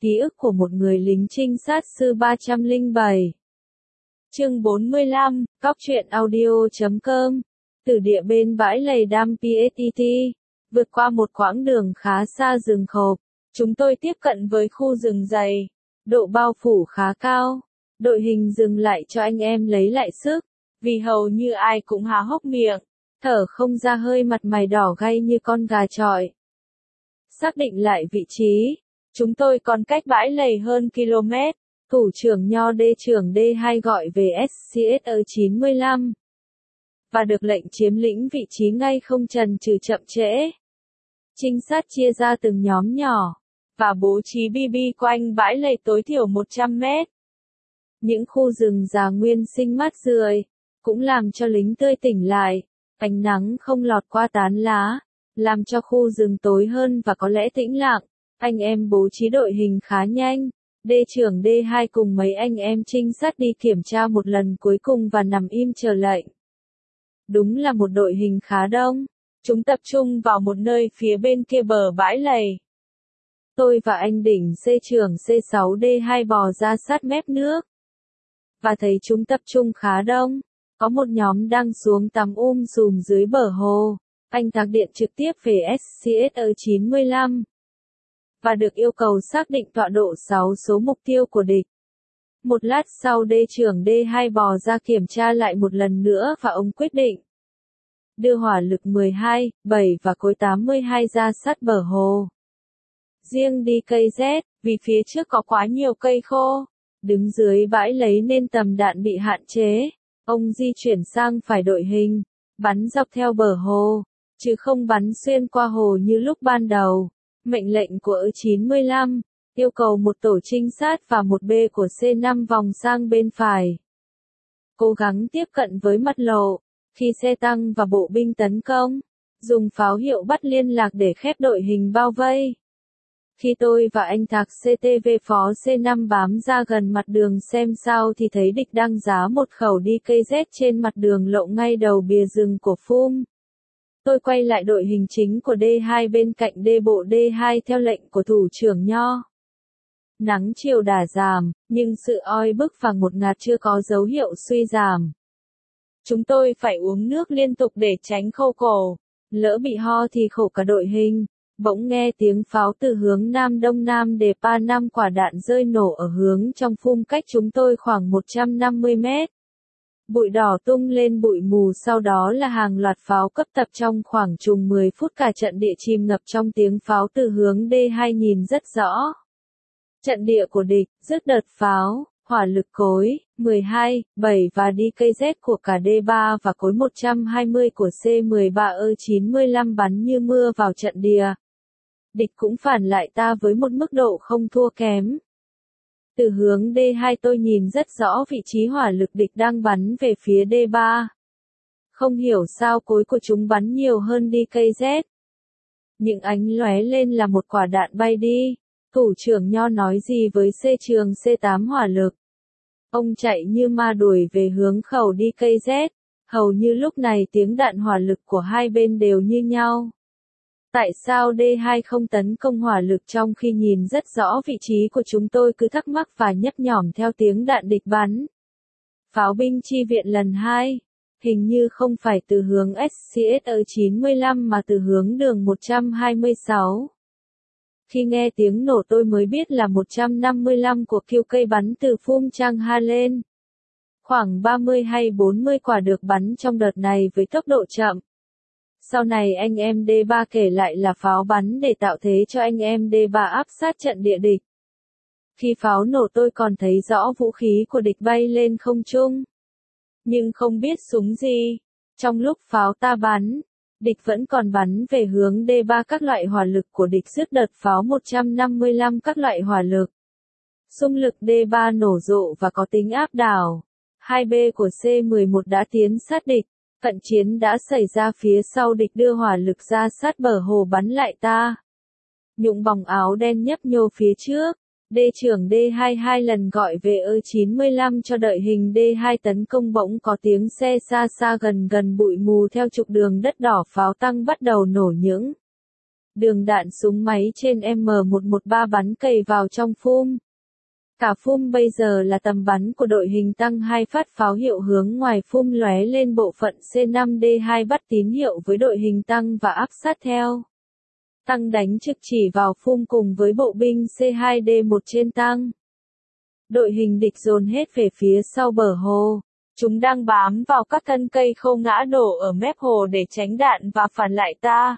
Ký ức của một người lính trinh sát sư 307. Chương 45, Cóc truyện audio.com. Từ địa bên bãi lầy Dam PSTT, vượt qua một quãng đường khá xa rừng khộp, chúng tôi tiếp cận với khu rừng dày, độ bao phủ khá cao. Đội hình dừng lại cho anh em lấy lại sức, vì hầu như ai cũng há hốc miệng, thở không ra hơi, mặt mày đỏ gay như con gà chọi. Xác định lại vị trí, chúng tôi còn cách bãi lầy hơn km. Thủ trưởng Nho D trưởng D2 gọi về SCSE 95 và được lệnh chiếm lĩnh vị trí ngay, không chần chừ chậm trễ. Trinh sát chia ra từng nhóm nhỏ và bố trí BB quanh bãi lầy tối thiểu 100 mét. Những khu rừng già nguyên sinh mát rượi cũng làm cho lính tươi tỉnh lại, ánh nắng không lọt qua tán lá, làm cho khu rừng tối hơn và có lẽ tĩnh lặng. Anh em bố trí đội hình khá nhanh. D trưởng D2 cùng mấy anh em trinh sát đi kiểm tra một lần cuối cùng và nằm im chờ lệnh. Đúng là một đội hình khá đông. Chúng tập trung vào một nơi phía bên kia bờ bãi lầy. Tôi và anh Đỉnh C trưởng C6D2 bò ra sát mép nước và thấy chúng tập trung khá đông. Có một nhóm đang xuống tắm sùm dưới bờ hồ. Anh Thạc điện trực tiếp về SCSE 95 và được yêu cầu xác định tọa độ 6 số mục tiêu của địch. Một lát sau D trưởng D2 bò ra kiểm tra lại một lần nữa và ông quyết định đưa hỏa lực 12, 7 và cối 82 ra sát bờ hồ. Riêng đi cây Z, vì phía trước có quá nhiều cây khô, đứng dưới bãi lấy nên tầm đạn bị hạn chế. Ông di chuyển sang phải đội hình, bắn dọc theo bờ hồ, chứ không bắn xuyên qua hồ như lúc ban đầu. Mệnh lệnh của E95 yêu cầu một tổ trinh sát và một B của C5 vòng sang bên phải, cố gắng tiếp cận với mặt lộ. Khi xe tăng và bộ binh tấn công, dùng pháo hiệu bắt liên lạc để khép đội hình bao vây. Khi tôi và anh Thạc CTV phó C5 bám ra gần mặt đường xem sao thì thấy địch đang giá một khẩu đi cây Z trên mặt đường lộ ngay đầu bìa rừng của Phum. Tôi quay lại đội hình chính của D2 bên cạnh D bộ D2 theo lệnh của thủ trưởng Nho. Nắng chiều đã giảm, nhưng sự oi bức và ngột ngạt chưa có dấu hiệu suy giảm. Chúng tôi phải uống nước liên tục để tránh khô cổ, lỡ bị ho thì khổ cả đội hình. Bỗng nghe tiếng pháo từ hướng Nam Đông Nam đề pa 5 quả đạn rơi nổ ở hướng trong Phum cách chúng tôi khoảng 150 mét. Bụi đỏ tung lên bụi mù, sau đó là hàng loạt pháo cấp tập trong khoảng chừng 10 phút, cả trận địa chìm ngập trong tiếng pháo từ hướng D2 nhìn rất rõ. Trận địa của địch, dứt đợt pháo, hỏa lực cối 12, 7 và đi cây Z của cả D3 và cối 120 của C13E95 bắn như mưa vào trận địa. Địch cũng phản lại ta với một mức độ không thua kém. Từ hướng D2 tôi nhìn rất rõ vị trí hỏa lực địch đang bắn về phía D3. Không hiểu sao cối của chúng bắn nhiều hơn đi cây Z. Những ánh lóe lên là một quả đạn bay đi. Thủ trưởng Nho nói gì với C trường C8 hỏa lực. Ông chạy như ma đuổi về hướng khẩu đi cây Z. Hầu như lúc này tiếng đạn hỏa lực của hai bên đều như nhau. Tại sao D2 không tấn công hỏa lực trong khi nhìn rất rõ vị trí của chúng? Tôi cứ thắc mắc và nhấp nhổm theo tiếng đạn địch bắn. Pháo binh chi viện lần 2, hình như không phải từ hướng SCSE 95 mà từ hướng đường 126. Khi nghe tiếng nổ tôi mới biết là 155 của QK bắn từ Phum Chang Ha lên. Khoảng 30 hay 40 quả được bắn trong đợt này với tốc độ chậm. Sau này anh em D3 kể lại là pháo bắn để tạo thế cho anh em D3 áp sát trận địa địch. Khi pháo nổ tôi còn thấy rõ vũ khí của địch bay lên không trung, nhưng không biết súng gì. Trong lúc pháo ta bắn, địch vẫn còn bắn về hướng D3. Các loại hỏa lực của địch dứt đợt pháo 155 các loại hỏa lực. Xung lực D3 nổ rộ và có tính áp đảo. 2B của C11 đã tiến sát địch. Cận chiến đã xảy ra phía sau địch đưa hỏa lực ra sát bờ hồ bắn lại ta. Nhụng bòng áo đen nhấp nhô phía trước. D trưởng D2 2 lần gọi về E95 cho đợi hình D2 tấn công, bỗng có tiếng xe xa xa gần bụi mù theo trục đường đất đỏ, pháo tăng bắt đầu nổ những đường đạn súng máy trên M113 bắn cày vào trong phum. Cả phum bây giờ là tầm bắn của đội hình tăng 2 phát pháo hiệu hướng ngoài phum lóe lên bộ phận C5D2 bắt tín hiệu với đội hình tăng và áp sát theo. Tăng đánh trực chỉ vào phum cùng với bộ binh C2D1 trên tăng. Đội hình địch dồn hết về phía sau bờ hồ. Chúng đang bám vào các thân cây khô ngã đổ ở mép hồ để tránh đạn và phản lại ta.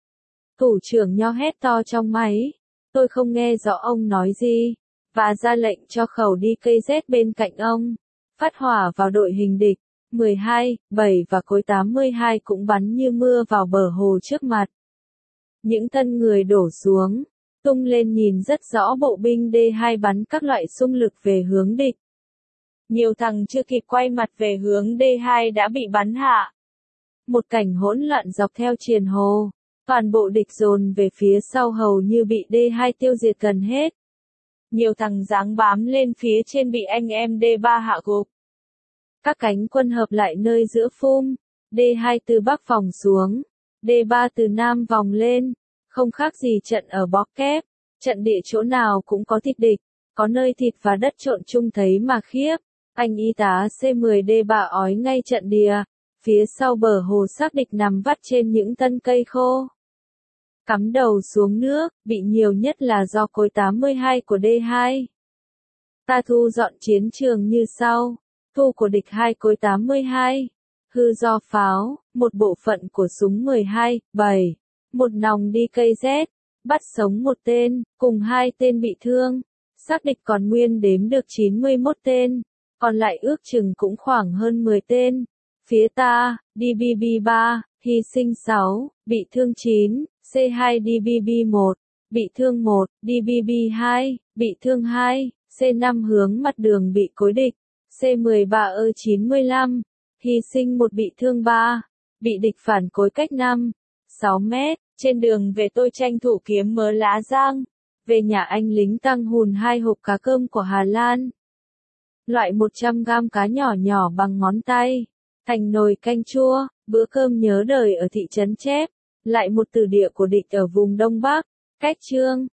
Thủ trưởng Nho hét to trong máy. Tôi không nghe rõ ông nói gì. Và ra lệnh cho khẩu đi cây rét bên cạnh ông. Phát hỏa vào đội hình địch. 12, 7 và cối 82 cũng bắn như mưa vào bờ hồ trước mặt. Những thân người đổ xuống. Tung lên nhìn rất rõ bộ binh D2 bắn các loại xung lực về hướng địch. Nhiều thằng chưa kịp quay mặt về hướng D2 đã bị bắn hạ. Một cảnh hỗn loạn dọc theo triền hồ. Toàn bộ địch dồn về phía sau hầu như bị D2 tiêu diệt gần hết. Nhiều thằng giáng bám lên phía trên bị anh em D3 hạ gục. Các cánh quân hợp lại nơi giữa phum. D2 từ bắc vòng xuống. D3 từ nam vòng lên. Không khác gì trận ở bó kép. Trận địa chỗ nào cũng có thịt địch. Có nơi thịt và đất trộn chung thấy mà khiếp. Anh y tá C10D3 ói ngay trận địa. Phía sau bờ hồ xác địch nằm vắt trên những thân cây khô. Cắm đầu xuống nước, bị nhiều nhất là do cối 82 của D2. Ta thu dọn chiến trường như sau. Thu của địch 2 cối 82. Hư do pháo, một bộ phận của súng 12, 7. Một nòng đi cây rét. Bắt sống một tên, cùng 2 tên bị thương. Xác địch còn nguyên đếm được 91 tên. Còn lại ước chừng cũng khoảng hơn 10 tên. Phía ta, DBB3, hy sinh 6, bị thương 9, C2 DBB1, bị thương 1, DBB2, bị thương 2, C5 hướng mặt đường bị cối địch, C13E95, hy sinh 1 bị thương 3, bị địch phản cối cách 5, 6 mét, trên đường về tôi tranh thủ kiếm mớ lá giang, về nhà anh lính tăng hùn 2 hộp cá cơm của Hà Lan. Loại 100 gam cá nhỏ nhỏ bằng ngón tay, thành nồi canh chua, bữa cơm nhớ đời ở thị trấn Chép, lại một từ địa của địch ở vùng Đông Bắc, cách Chương.